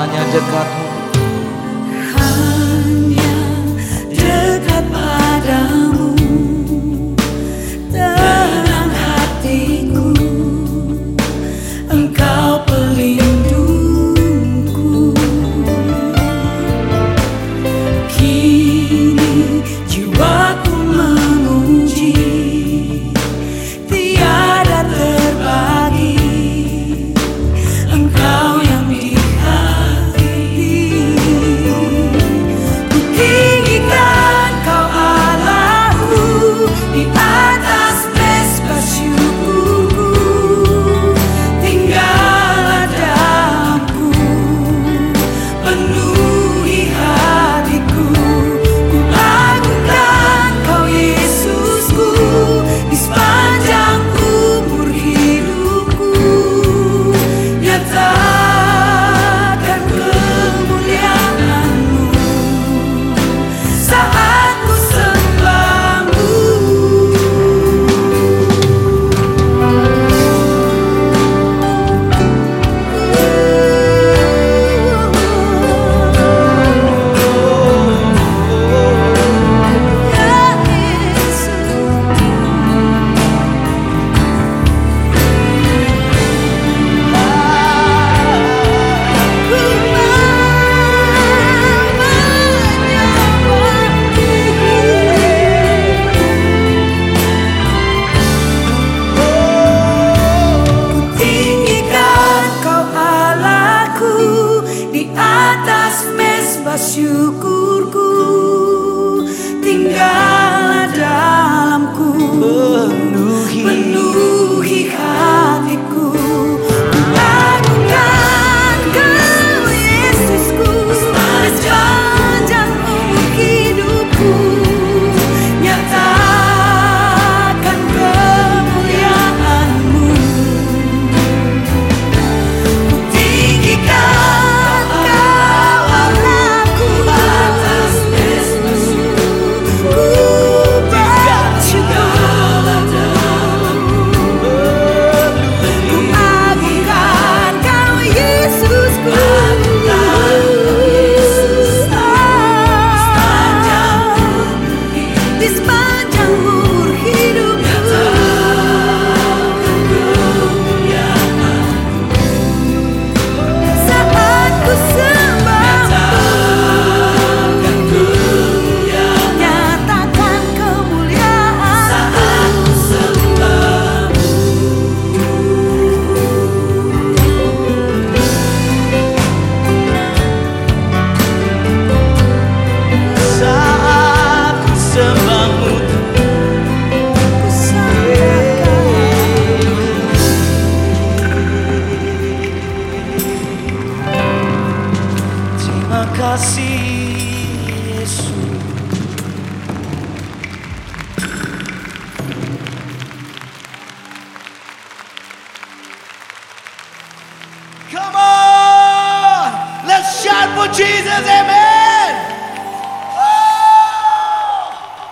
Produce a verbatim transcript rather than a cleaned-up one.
hanya dekatmu. Hanya dekat padamu, tenang hatiku, Engkau pelindungku. Kini jiwaku memuji, tiada terbagi, Engkau yang di hati. Ku tinggikan Kau Allahku di atas mesbah syukurku. Tinggallah dalamku, penuhi hatiku. Ku agungkan Kau Yesusku di sepanjang umur hidupku. Nyatakan kemuliaan-Mu saat ku sembah-Mu. Ya Yesus, ku tinggikan Kau Allahku di atas mesbah syukurku. Tinggallah dalamku, penuhi hatiku. Ku agungkan Kau Yesusku sepanjang umur hidupku. Nyatakan kemuliaan-Mu. Ku tinggikan Kau Allahku di atas mesbah syukurku. Ku agungkan Kau Yesusku di sepanjang umur hidupku. Saat ku sembah-Mu, nyatakan kemuliaan-Mu. Saat ku sembah-Mu, Ku sembahkan. terima kasih Yesus. Come on, let's shout for Jesus, amen.